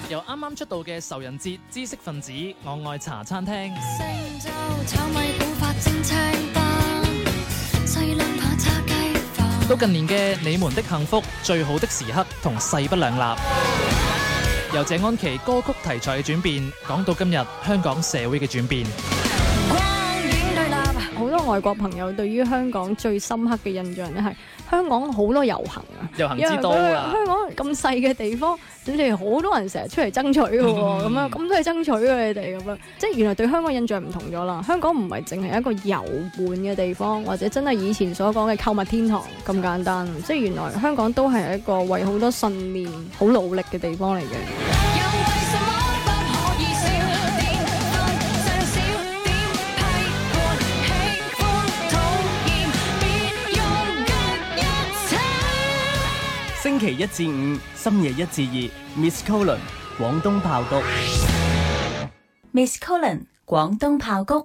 由啱啱出道嘅仇人節知識分子我愛茶餐廳， 星洲炒米古法蒸青班，西冷扒叉雞飯， 到近年嘅你們的幸福最好的時刻同勢不兩立，由謝安琪歌曲題材嘅轉變講到今日香港社會嘅轉變。 光影對立。 好多外國朋友對於香港最深刻嘅印象咧係香港好多遊行啊， 遊行之都啊！ 香港咁細嘅地方，你哋好多人成日出嚟爭取嘅喎，咁樣咁都係爭取嘅你哋咁樣，即係原來對香港印象唔同咗啦。香港唔係淨係一個遊玩嘅地方，或者真係以前所講嘅購物天堂咁簡單，即係原來香港都係一個為好多信念好努力嘅地方嚟嘅。 星期一至五深夜1至2 Miss Colin 廣東炮谷 Miss Colin 廣東炮谷。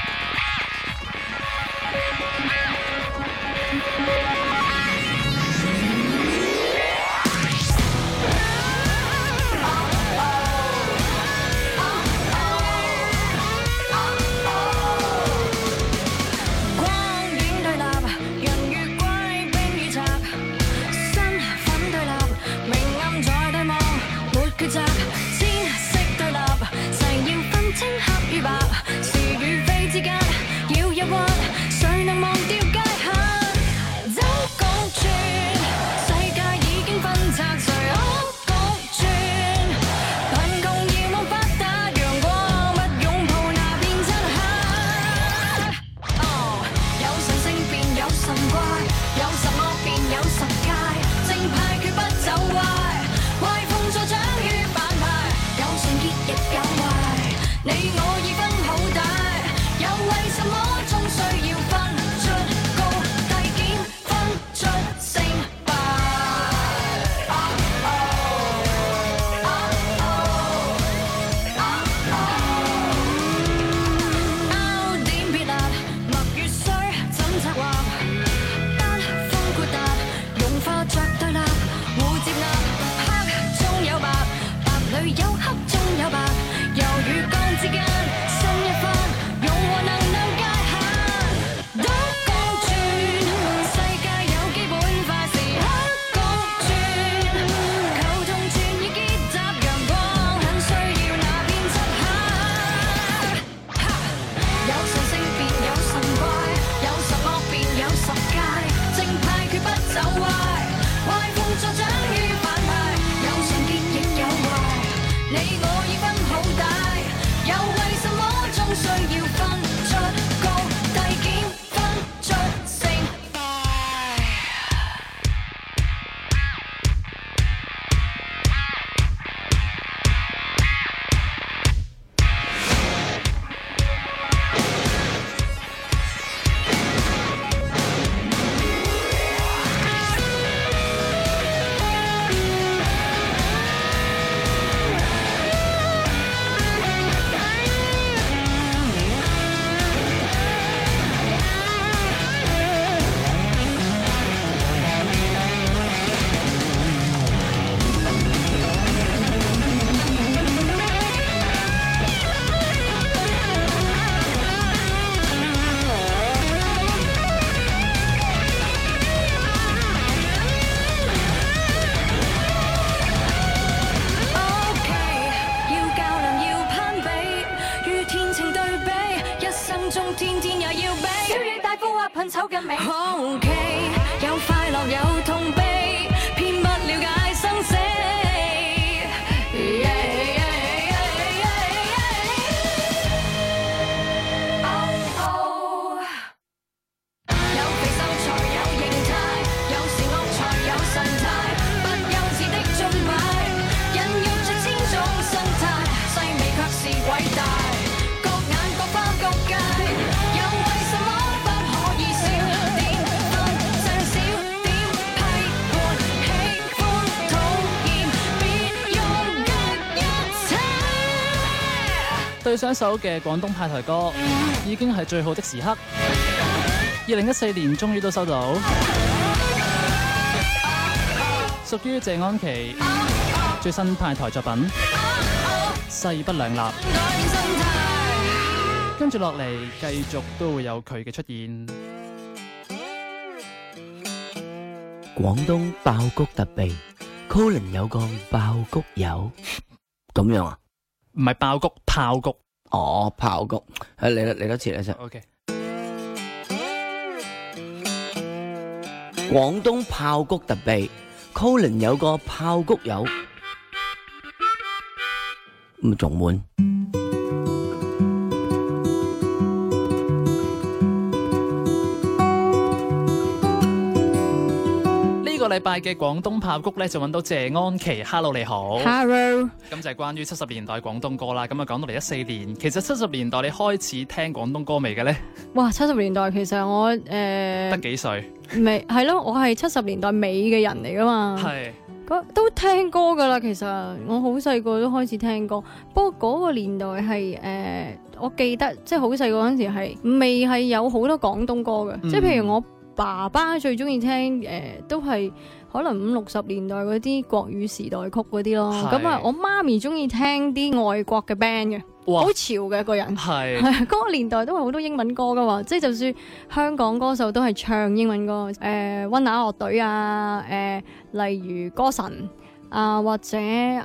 對上首嘅廣東派台歌已經係最好的時刻，2014年終於都收到，屬於謝安琪最新派台作品《勢不兩立》。跟住落嚟，繼續都會有佢嘅出現。 廣東爆谷特備 ，Colin 有個爆谷友，咁樣啊？ 唔係爆谷，炮谷。 哦，爆谷，嚟多次啦先。 OK。 廣東爆谷特備 ，Colin 有個爆谷友，咁仲悶。 呢個禮拜嘅廣東炮谷咧就揾到謝安琪 ，Hello 你好 Hello， 咁就係關於70年代廣東歌啦。咁啊講到嚟14年，其實70年代你開始聽廣東歌未嘅咧？ 哇！70年代其實我得幾歲？ 未係咯，我係70年代尾嘅人嚟噶嘛。 係都聽歌噶啦。其實我好細個都開始聽歌，不過嗰個年代係我記得即係好細個嗰陣時係未係有好多廣東歌嘅，即係譬如我爸爸最中意聽都係可能50、60年代嗰啲國語時代曲嗰啲咯。咁啊，我媽咪中意聽啲外國嘅 band 嘅。好潮嘅一個人，係嗰個年代都係好多英文歌噶嘛，即係就算香港歌手都係唱英文歌，溫拿樂隊啊，例如歌神啊，或者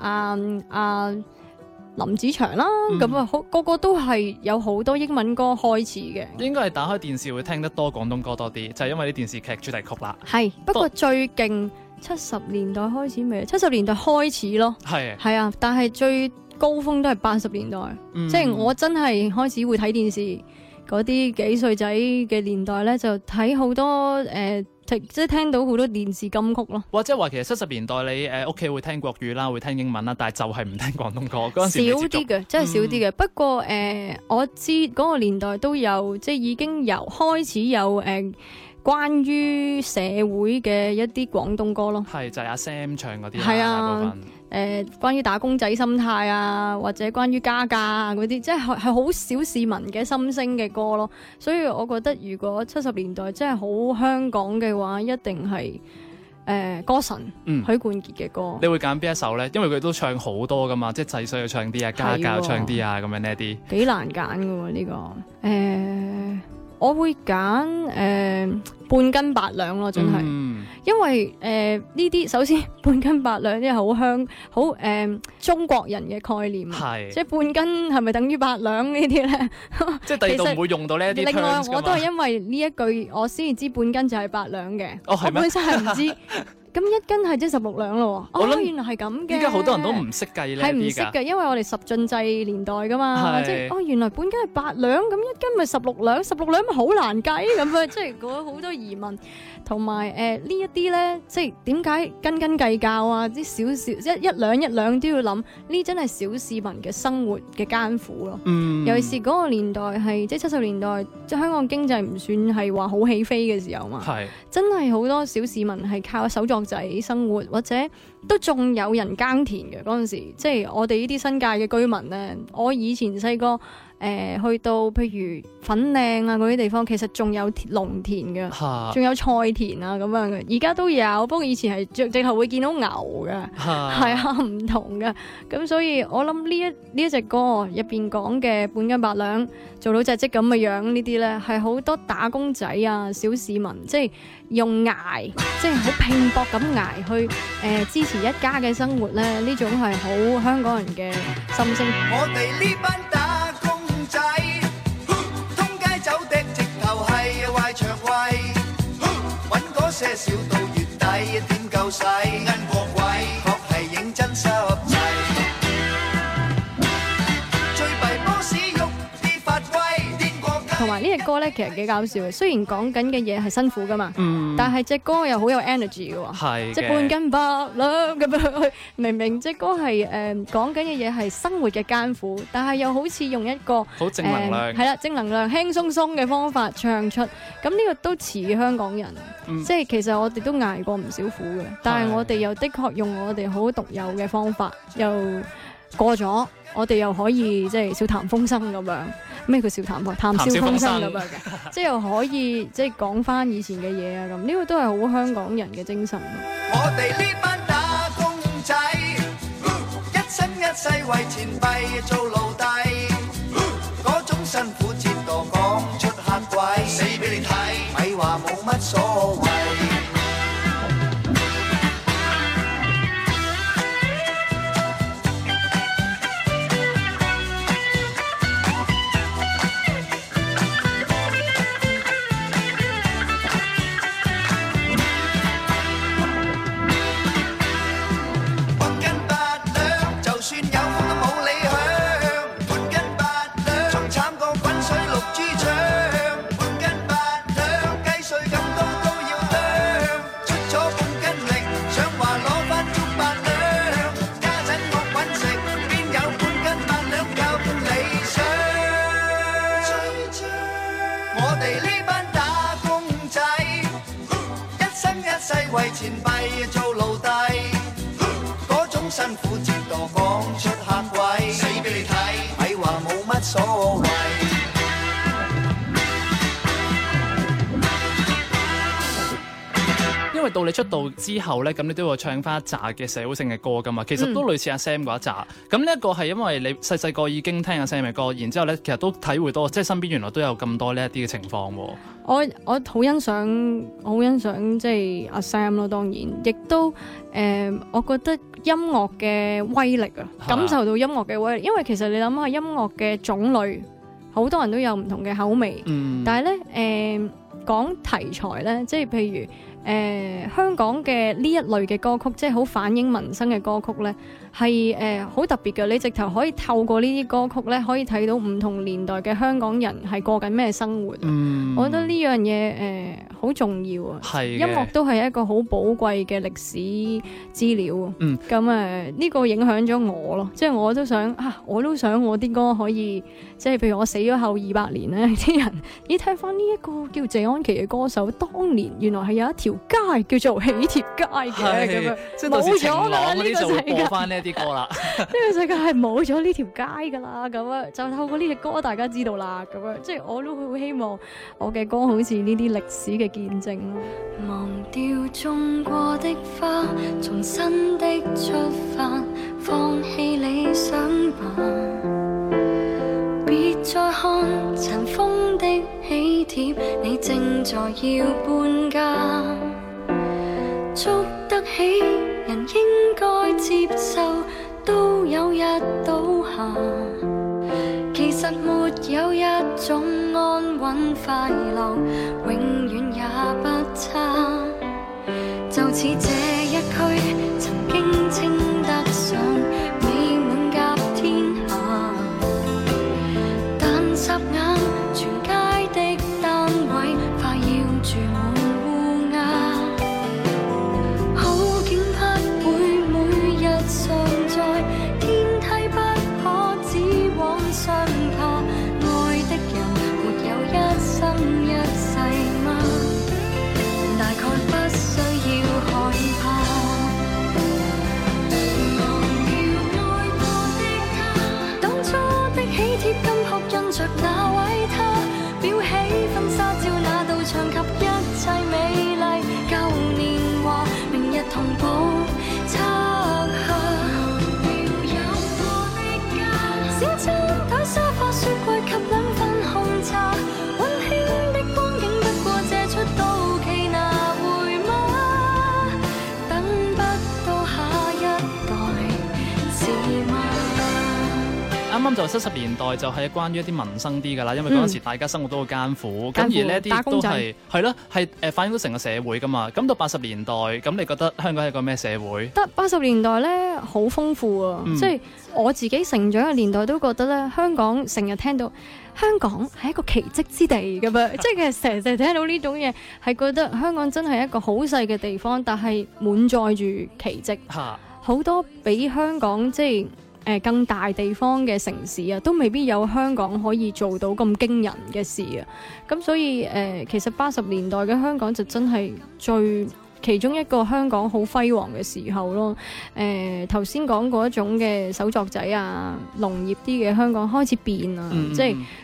林子祥啦，咁啊個個都係有好多英文歌開始嘅。應該係打開電視會聽得多廣東歌多啲，就係因為啲電視劇主題曲啦。 係，不過最勁70年代開始未？70年代開始咯，係啊，但係最高峰都係80年代，即係我真係開始會睇電視嗰啲幾歲仔嘅年代咧，就睇好多即係聽到好多電視金曲咯。或者話其實70年代你屋企會聽國語啦，會聽英文啦，但係就係唔聽廣東歌嗰陣時少啲嘅，真係少啲嘅。不過我知嗰個年代都有，即係已經開始有關於社會嘅一啲廣東歌咯。係就係阿 Sam 唱嗰啲係啊。關於打工仔心態啊，或者關於加價啊嗰啲，即係好少市民嘅心聲嘅歌咯。所以我覺得如果70年代真係好香港嘅話，一定係歌神許冠傑嘅歌。 你會揀邊一首呢？因為佢都唱好多噶嘛，即係制水又唱啲啊，加價又唱啲啊，咁樣呢啲幾難揀噶喎呢個。我會揀半斤八兩咯，真係，因為呢啲首先半斤八兩啲係好中國人嘅概念，即係半斤係咪等於八兩呢啲咧？ 即係第二度唔會用到呢一啲。另外我都係因為呢一句我先至知半斤就係八兩嘅，我本身係唔知。咁一斤係即係16兩咯喎，原來係咁嘅。依家好多人都唔識計呢啲㗎。係唔識嘅，因為我哋10進制年代㗎嘛，即係原來半斤係8兩，咁一斤咪16兩，16兩咪好難計咁樣，即係好多疑問。同埋呢一啲咧，即係點解斤計較啊？啲少一兩都要諗，呢真係小市民嘅生活嘅艱苦咯。尤其是嗰個年代係即係70年代，即係香港經濟唔算係話好起飛嘅時候嘛，真係好多小市民係靠手作仔生活，或者都仲有人耕田嘅嗰陣時。即係我哋呢啲新界嘅居民咧，我以前細個去到譬如粉嶺啊嗰啲地方，其實仲有農田嘅，仲有菜田啊咁樣嘅。而家都有，不過以前係直頭會見到牛嘅，係啊，唔同嘅。咁所以我諗呢一隻歌入邊講嘅半斤八兩做到隻積咁嘅樣呢啲咧，係好多打工仔啊小市民即係用捱，即係好拼搏咁捱去支持一家嘅生活咧，呢種係好香港人嘅心聲。 我哋呢班打工仔通街走的直頭係壞腸胃，揾嗰些少到月底點夠使，銀過鬼確係認真濕滯，最弊波士喐啲發威癲過街。 同埋呢隻歌咧，其實幾搞笑嘅。雖然講緊嘅嘢係辛苦噶嘛，但係隻歌又好有 energy 嘅喎，即係半斤八兩咁樣。明明隻歌係講緊嘅嘢係生活嘅艱苦，但係又好似用一個好正能量， 係啦，正能量輕鬆鬆嘅方法唱出。咁呢個都似香港人，即係其實我哋都捱過唔少苦嘅，但係我哋又的確用我哋好獨有嘅方法，又過咗，我哋又可以即係笑談風生咁樣。咩叫笑談談笑風生咁樣嘅，即係又可以即係講翻以前嘅嘢啊咁，呢個都係好香港人嘅精神。 我哋呢班打工仔生一世為錢幣做奴隸，嗰種辛苦折墮講出嚇鬼，死俾你睇，咪話冇乜所謂。為錢幣做奴隸，嗰種辛苦折墮講出嚇鬼，死俾你睇，咪話冇乜所謂。 因為到你出道之後咧，咁你都會唱翻一紮嘅社會性嘅歌噶嘛，其實都類似阿 Sam 嗰一紮。咁呢一個係因為你細細個已經聽阿 Sam 嘅歌，然之後咧其實都體會到，即係身邊原來都有咁多呢一啲嘅情況喎。 我好欣賞即係阿 Sam 咯，當然亦都我覺得音樂嘅威力啊，感受到音樂嘅威力，因為其實你諗下音樂嘅種類，好多人都有唔同嘅口味，但係咧講題材咧，即係譬如香港嘅呢一類嘅歌曲，即係好反映民生嘅歌曲咧，係好特別嘅。你直頭可以透過呢啲歌曲咧，可以睇到唔同年代嘅香港人係過緊咩生活。我覺得呢樣嘢好重要啊！音樂都係一個好寶貴嘅歷史資料。咁呢個影響咗我咯，即係我都想我啲歌可以，即係譬如我死咗後200年咧，啲人聽翻呢一個叫謝安琪嘅歌手，當年原來係有一條街叫做喜帖街嘅，咁樣冇咗啦，呢個世界播翻呢啲歌啦，呢個世界係冇咗呢條街噶啦，咁啊就透過呢隻歌大家知道啦，咁樣即係我都好希望我嘅歌好似呢啲歷史嘅見證咯。 忘掉種過的花，從新的出發，放棄理想吧，別再看塵封的喜帖，你正在要搬家，捉得起人應該接受，都有日倒下，其實沒有一種安穩快樂永遠也不差，就似這一區曾經稱得上美滿甲天下，但霎眼全街的單位快要住滿烏鴉，好景不會每日常在，天梯不可只往上爬，愛的人沒有一生一世嗎？大概不需要害怕。忘掉愛過的他，當初的喜帖金箔印着那位他，裱起婚紗照那道牆及一切美麗舊年華，明日同步拆下。小餐台、沙發、雪櫃及兩份紅茶，溫馨的光景不過借出到期拿回嗎？等不到下一代是嗎？ 啱啱就70年代就係關於一啲民生啲㗎啦，因為嗰陣時大家生活都好艱苦，咁而呢一啲都係咯，係反映到成個社會㗎嘛。咁到80年代，咁你覺得香港係一個咩社會？ 得80年代咧好豐富啊，即係我自己成長嘅年代都覺得咧，香港成日聽到香港係一個奇蹟之地咁樣，即係其實成日聽到呢種嘢，係覺得香港真係一個好細嘅地方，但係滿載住奇蹟，好多比香港即係更大地方嘅城市啊，都未必有香港可以做到咁驚人嘅事啊。咁所以其實80年代嘅香港就真係其中一個香港好輝煌嘅時候咯。頭先講過一種嘅手作仔啊，農業啲嘅香港開始變啊，即係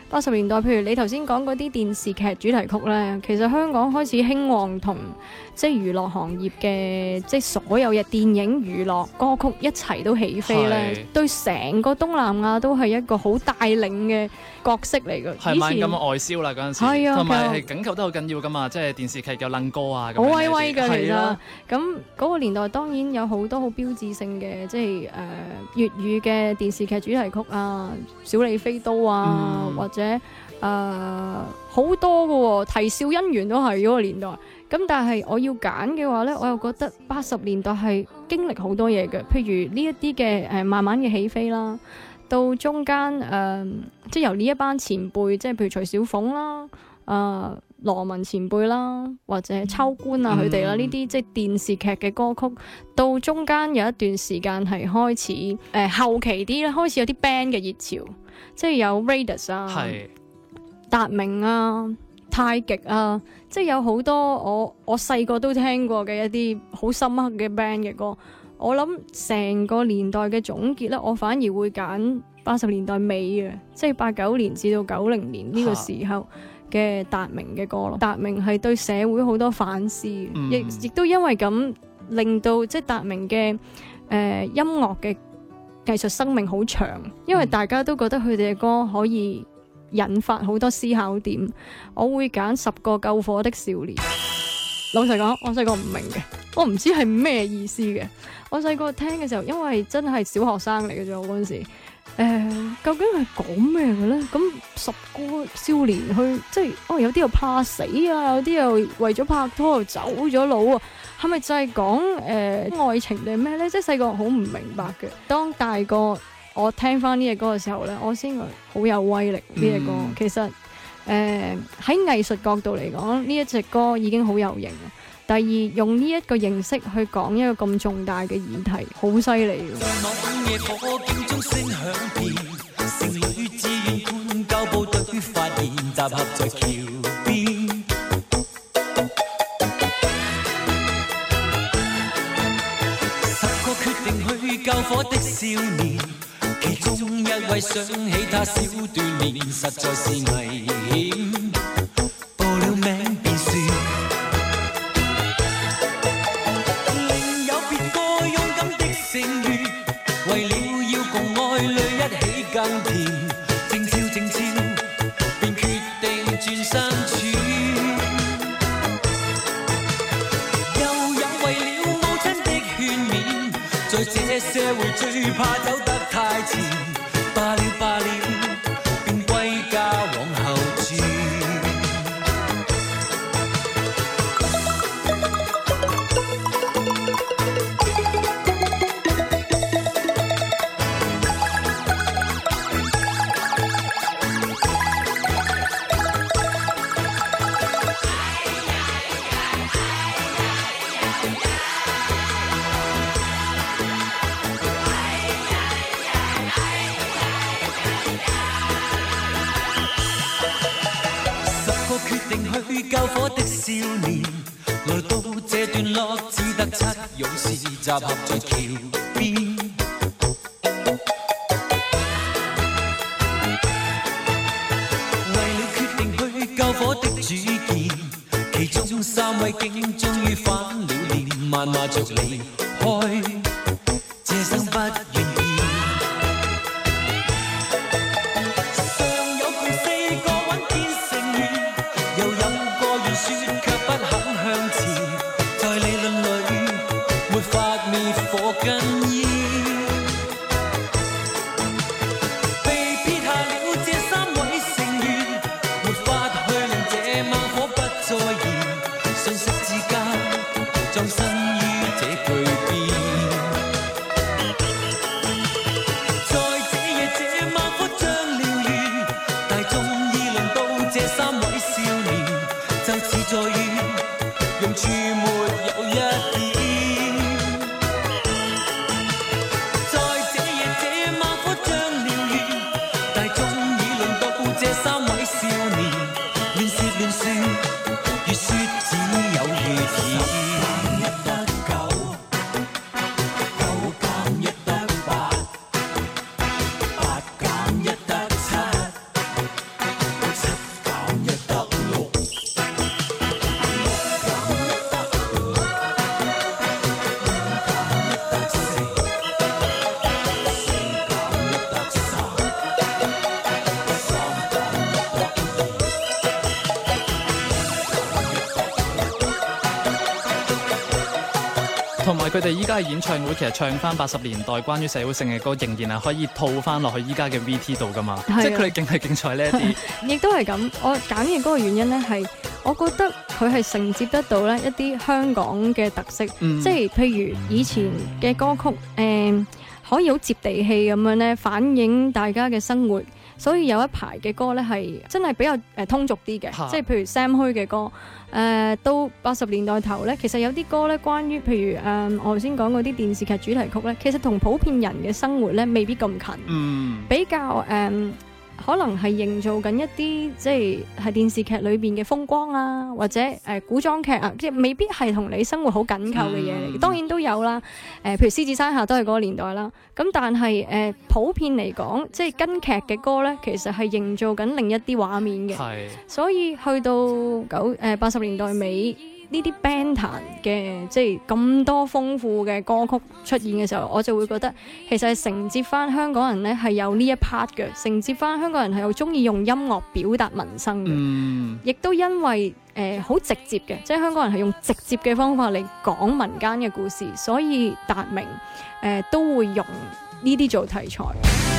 80年代，譬如你頭先講嗰啲電視劇主題曲咧，其實香港開始興旺同即係娛樂行業嘅即係所有嘅電影、娛樂歌曲一齊都起飛咧，對成個東南亞都係一個好帶領嘅角色嚟嘅。 係慢咁外銷啦嗰陣時，同埋係緊扣得好緊要噶嘛，即係電視劇有撚歌啊， 好威威㗎其實。咁嗰個年代當然有好多好標誌性嘅，即係粵語嘅電視劇主題曲啊，小李飛刀啊，或者好多嘅喎，啼笑姻緣都係嗰個年代。咁但係我要揀嘅話呢，我又覺得80年代係經歷好多嘢嘅，譬如呢一啲嘅慢慢嘅起飛啦，到中間即係由呢一班前輩，即係譬如徐小鳳啦、羅文前輩啦，或者秋官啊佢哋啦，呢啲即係電視劇嘅歌曲，到中間有一段時間係開始後期啲咧，開始有啲 band 嘅熱潮，即係有 Raidas 啊、達明啊、太極啊，即係有好多我細個都聽過嘅一啲好深刻嘅 band 嘅歌。我諗成個年代嘅總結咧，我反而會揀80年代尾嘅，即係89年至到90年呢個時候嘅達明嘅歌咯。達明係對社會好多反思，亦都因為咁令到即係達明嘅音樂嘅藝術生命好長，因為大家都覺得佢哋嘅歌可以引發好多思考點。我會揀10個救火的少年。老實講，我細個唔明嘅，我唔知係咩意思嘅。我細個聽嘅時候，因為真係小學生嚟嘅啫，我嗰陣時，究竟係講咩嘅咧？咁10個少年去，即係有啲又怕死啊，有啲又為咗拍拖又走咗佬啊，係咪就係講愛情定係咩咧？即係細個好唔明白嘅。當大個我聽翻呢隻歌嘅時候咧，我先覺得好有威力呢隻歌。其實喺藝術角度嚟講，呢一隻歌已經好有型。第二，用呢一個形式去講一個咁重大嘅議題，好犀利。10個決定去救火的少年，其中一位想起他小鍛鍊，實在是危險，報了名便算。為了要共愛侶一起耕田，靜悄靜悄，便決定轉身處。又有為了母親的勸勉，在這社會最怕走得太前，罷了罷了，便歸家往後轉。救火的少年，來到這段落，只得7勇士集合在橋邊。為了決定去救火的主見，其中3位竟終於翻了臉，謾罵着離開，這生不願意。信息之間，葬身於這句埋佢哋依家嘅演唱會，其實唱翻80年代關於社會性嘅歌，仍然係可以套翻落去依家嘅 VT 度噶嘛。即係佢哋競係競賽呢一啲， 亦都係咁。我揀嘅嗰個原因咧係，我覺得佢係承接得到咧一啲香港嘅特色，即係譬如以前嘅歌曲，可以好接地氣咁樣咧反映大家嘅生活。所以有一排嘅歌咧係真係比較通俗啲嘅，即係譬如 Sam 虛嘅歌，到80年代頭咧，其實有啲歌咧關於譬如我頭先講嗰啲電視劇主題曲咧，其實同普遍人嘅生活咧未必咁近，比較可能係營造緊一啲即係電視劇裏邊嘅風光啊，或者古裝劇啊，即係未必係同你生活好緊扣嘅嘢嚟。當然都有啦，譬如獅子山下都係嗰個年代啦。咁但係普遍嚟講，即係跟劇嘅歌咧，其實係營造緊另一啲畫面嘅。所以去到80年代尾，呢啲 band 彈嘅即係咁多豐富嘅歌曲出現嘅時候，我就會覺得其實係承接翻香港人咧係有呢一 part 嘅，承接翻香港人係好中意用音樂表達民生嘅，亦都因為好直接嘅，即係香港人係用直接嘅方法嚟講民間嘅故事，所以達明都會用呢啲做題材。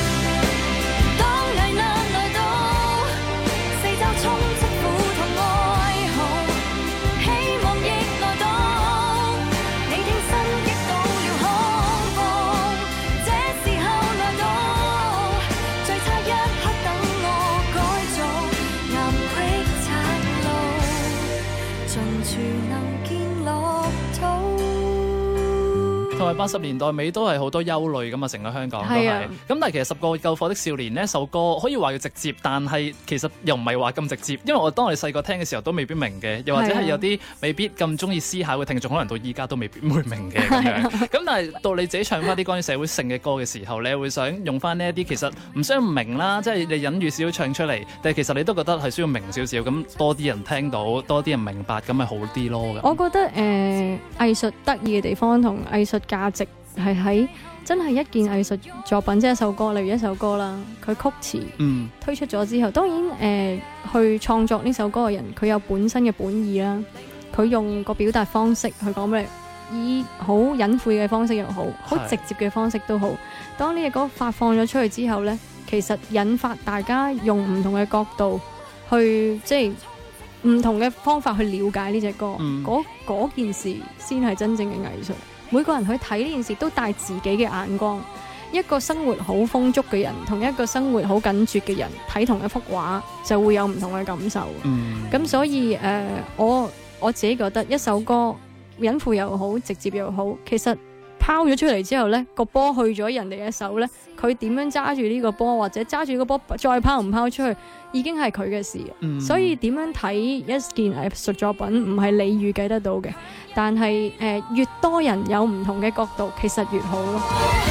同埋80年代尾都係好多憂慮噶嘛，成個香港都係。咁但係其實10個救火的少年呢首歌可以話要直接，但係其實又唔係話咁直接，因為我當我哋細個聽嘅時候都未必明嘅，又或者係有啲未必咁中意思考嘅聽眾，可能到依家都未必會明嘅咁樣。咁但係到你自己唱翻啲關於社會性嘅歌嘅時候，你會想用翻呢一啲其實唔需要唔明啦，即係你隱喻少少唱出嚟，但係其實你都覺得係需要明少少，咁多啲人聽到，多啲人明白，咁咪好啲咯。 我覺得藝術得意嘅地方同藝術價值係喺真係一件藝術作品，即係一首歌，例如一首歌啦，佢曲詞推出咗之後，當然去創作呢首歌嘅人，佢有本身嘅本意啦，佢用個表達方式去講俾你，以好隱晦嘅方式又好，好直接嘅方式都好。當呢隻歌發放咗出去之後呢，其實引發大家用唔同嘅角度去，即係唔同嘅方法去了解呢隻歌，嗰件事先係真正嘅藝術。每個人去睇呢件事都帶自己嘅眼光，一個生活好豐足嘅人同一個生活好緊絀嘅人睇同一幅畫就會有唔同嘅感受。咁所以我自己覺得一首歌隱晦又好，直接又好，其實拋咗出嚟之後呢，個波去咗人哋嘅手呢，佢點樣揸住呢個波，或者揸住個波再拋唔拋出去，已經係佢嘅事。所以點樣睇一件藝術作品唔係你預計得到嘅，但係越多人有唔同嘅角度，其實越好咯。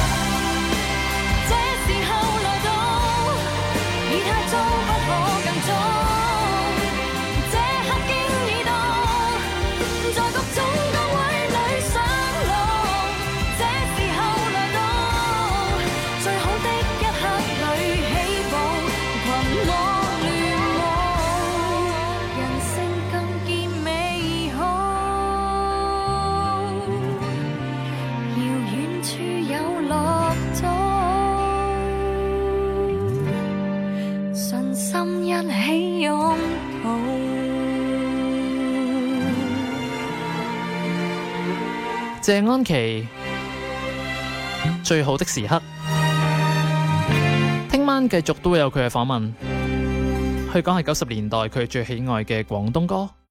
謝安琪最好的時刻，聽晚繼續都會有佢嘅訪問，去講係90年代佢最喜愛嘅廣東歌。